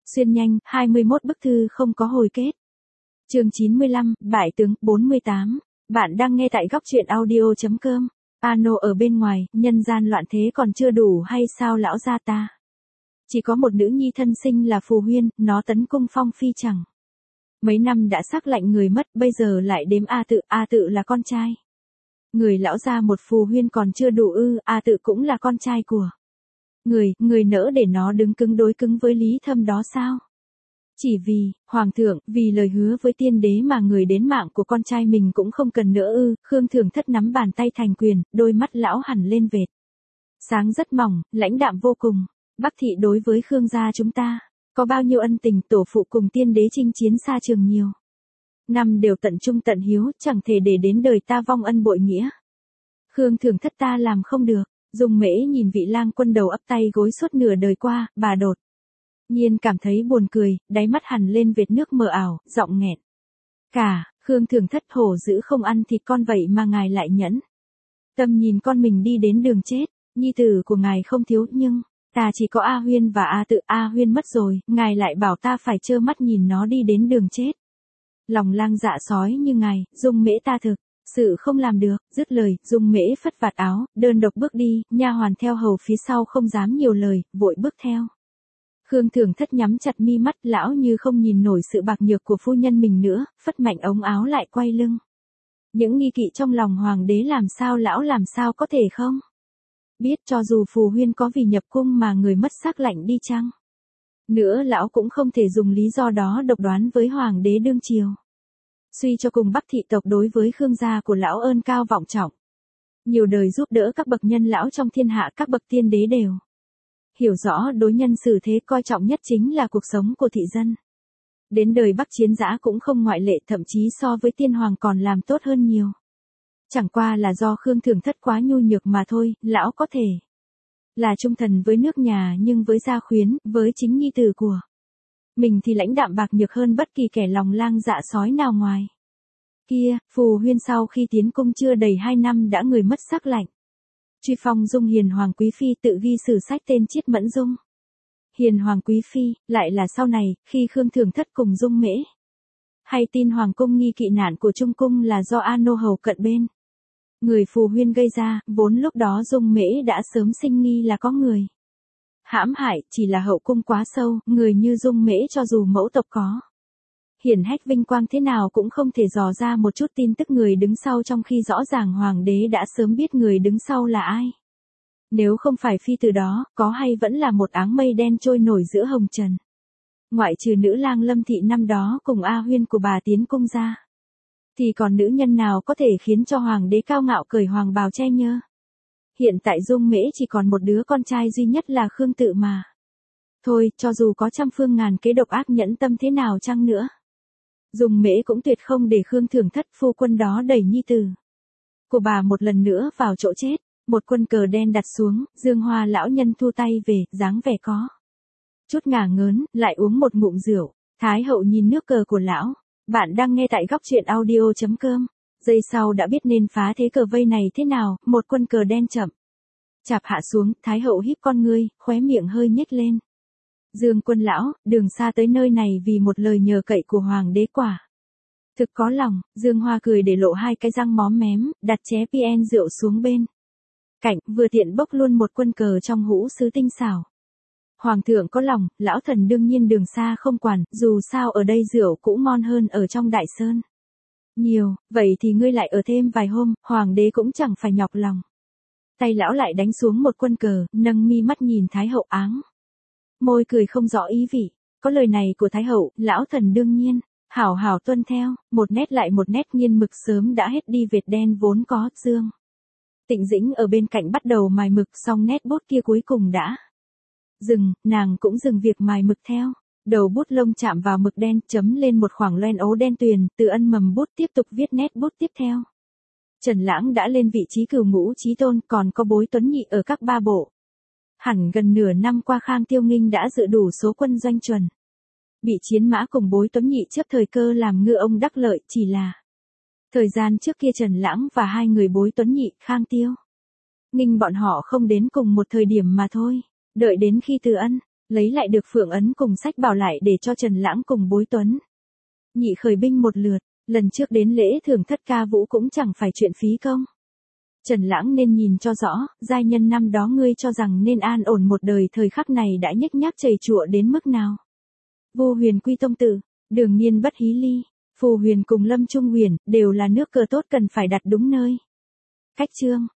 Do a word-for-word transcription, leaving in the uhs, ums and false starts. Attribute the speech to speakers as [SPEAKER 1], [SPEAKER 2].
[SPEAKER 1] Xuyên nhanh, hai mươi mốt bức thư không có hồi kết. Chương chín mươi lăm, Bại tướng, bốn mươi tám. Bạn đang nghe tại góc truyện audio chấm com. Ano ở bên ngoài, nhân gian loạn thế còn chưa đủ hay sao lão gia ta? Chỉ có một nữ nhi thân sinh là Phù Huyên, nó tấn cung phong phi chẳng. Mấy năm đã sắc lạnh người mất, bây giờ lại đếm A Tự, A Tự là con trai. Người lão gia một Phù Huyên còn chưa đủ ư, A Tự cũng là con trai của. Người, người nỡ để nó đứng cứng đối cứng với Lý Thâm đó sao? Chỉ vì, Hoàng thượng, vì lời hứa với tiên đế mà người đến mạng của con trai mình cũng không cần nữa ư, Khương Thường Thất nắm bàn tay thành quyền, đôi mắt lão hẳn lên vệt. Sáng rất mỏng, lãnh đạm vô cùng. Bắc thị đối với Khương gia chúng ta, có bao nhiêu ân tình tổ phụ cùng tiên đế chinh chiến xa trường nhiều. Năm đều tận trung tận hiếu, chẳng thể để đến đời ta vong ân bội nghĩa. Khương Thường Thất ta làm không được. Dung Mễ nhìn vị lang quân đầu ấp tay gối suốt nửa đời qua, bà đột nhiên cảm thấy buồn cười, đáy mắt hằn lên vệt nước mờ ảo, giọng nghẹn. Cả, Khương Thường Thất hổ dữ không ăn thịt con vậy mà ngài lại nhẫn. Tâm nhìn con mình đi đến đường chết, nhi tử của ngài không thiếu nhưng, ta chỉ có A Huyên và A Tự, A Huyên mất rồi, ngài lại bảo ta phải trơ mắt nhìn nó đi đến đường chết. Lòng lang dạ sói như ngài, Dung Mễ ta thực. Sự không làm được, dứt lời, Dung Mễ phất vạt áo, đơn độc bước đi, nha hoàn theo hầu phía sau không dám nhiều lời, vội bước theo. Khương Thường Thất nhắm chặt mi mắt, lão như không nhìn nổi sự bạc nhược của phu nhân mình nữa, phất mạnh ống áo lại quay lưng. Những nghi kỵ trong lòng hoàng đế làm sao lão làm sao có thể không? Biết cho dù Phù Huyên có vì nhập cung mà người mất sắc lạnh đi chăng? Nữa lão cũng không thể dùng lý do đó độc đoán với hoàng đế đương triều. Suy cho cùng Bắc thị tộc đối với Khương gia của lão ơn cao vọng trọng. Nhiều đời giúp đỡ các bậc nhân lão trong thiên hạ, các bậc tiên đế đều hiểu rõ đối nhân xử thế, coi trọng nhất chính là cuộc sống của thị dân. Đến đời Bắc Chiến Dã cũng không ngoại lệ, thậm chí so với tiên hoàng còn làm tốt hơn nhiều. Chẳng qua là do Khương Thường Thất quá nhu nhược mà thôi, lão có thể là trung thần với nước nhà nhưng với gia khuyến, với chính nhi tử của mình thì lãnh đạm bạc nhược hơn bất kỳ kẻ lòng lang dạ sói nào ngoài. Kia, Phù Huyên sau khi tiến cung chưa đầy hai năm đã người mất sắc lạnh. Truy phong Dung Hiền Hoàng Quý Phi, tự ghi sử sách tên Chiết Mẫn Dung. Hiền Hoàng Quý Phi, lại là sau này, khi Khương Thường Thất cùng Dung Mễ hay tin Hoàng cung nghi kỵ nạn của Trung cung là do Ano hầu cận bên người Phù Huyên gây ra, vốn lúc đó Dung Mễ đã sớm sinh nghi là có người hãm hại, chỉ là hậu cung quá sâu, người như Dung Mễ cho dù mẫu tộc có hiển hách vinh quang thế nào cũng không thể dò ra một chút tin tức người đứng sau, trong khi rõ ràng hoàng đế đã sớm biết người đứng sau là ai. Nếu không phải phi từ đó, có hay vẫn là một áng mây đen trôi nổi giữa hồng trần. Ngoại trừ nữ lang Lâm thị năm đó cùng A Huyên của bà tiến cung ra, thì còn nữ nhân nào có thể khiến cho hoàng đế cao ngạo cởi hoàng bào che nhơ. Hiện tại Dung Mễ chỉ còn một đứa con trai duy nhất là Khương Tự mà. Thôi, cho dù có trăm phương ngàn kế độc ác nhẫn tâm thế nào chăng nữa, Dung Mễ cũng tuyệt không để Khương Thường Thất phu quân đó đẩy nhi tử của bà một lần nữa vào chỗ chết. Một quân cờ đen đặt xuống, Dương Hoa lão nhân thu tay về, dáng vẻ có chút ngả ngớn, lại uống một ngụm rượu. Thái hậu nhìn nước cờ của lão. Bạn đang nghe tại góc truyện audio chấm com. Giây sau đã biết nên phá thế cờ vây này thế nào, một quân cờ đen chậm chạp hạ xuống, Thái hậu híp con ngươi, khóe miệng hơi nhếch lên. Dương quân lão, đường xa tới nơi này vì một lời nhờ cậy của hoàng đế quả thực có lòng. Dương Hoa cười để lộ hai cái răng móm mém, đặt ché pien rượu xuống bên cạnh, vừa tiện bốc luôn một quân cờ trong hũ sứ tinh xảo. Hoàng thượng có lòng, lão thần đương nhiên đường xa không quản, dù sao ở đây rượu cũng ngon hơn ở trong đại sơn nhiều, vậy thì ngươi lại ở thêm vài hôm, hoàng đế cũng chẳng phải nhọc lòng. Tay lão lại đánh xuống một quân cờ, nâng mi mắt nhìn Thái hậu áng môi cười không rõ ý vị. Có lời này của Thái hậu, lão thần đương nhiên hảo hảo tuân theo. Một nét lại một nét, nghiên mực sớm đã hết đi vệt đen vốn có. Dương Tịnh Dĩnh ở bên cạnh bắt đầu mài mực, xong nét bút kia cuối cùng đã dừng, nàng cũng dừng việc mài mực theo. Đầu bút lông chạm vào mực đen, chấm lên một khoảng loen ố đen tuyền, Từ Ân mầm bút tiếp tục viết nét bút tiếp theo. Trần Lãng đã lên vị trí cửu ngũ chí tôn, còn có Bối Tuấn Nhị ở các ba bộ. Hẳn gần nửa năm qua Khang Tiêu Nghinh đã dự đủ số quân doanh chuẩn bị Chiến Mã cùng Bối Tuấn Nhị trước thời cơ làm ngư ông đắc lợi, chỉ là thời gian trước kia Trần Lãng và hai người Bối Tuấn Nhị, Khang Tiêu Nghinh bọn họ không đến cùng một thời điểm mà thôi. Đợi đến khi Từ Ân Lấy lại được phượng ấn cùng sách bảo lại để cho Trần Lãng cùng Bối Tuấn Nhị khởi binh một lượt, lần trước đến lễ thưởng thất ca vũ cũng chẳng phải chuyện phí công. Trần Lãng nên nhìn cho rõ, giai nhân năm đó ngươi cho rằng nên an ổn một đời thời khắc này đã nhếch nhác chầy chụa đến mức nào. Vô Huyền quy tông tử, Đường Nhiên bất hí ly, Phù Huyền cùng Lâm Trung Huyền, đều là nước cờ tốt cần phải đặt đúng nơi. Cách chương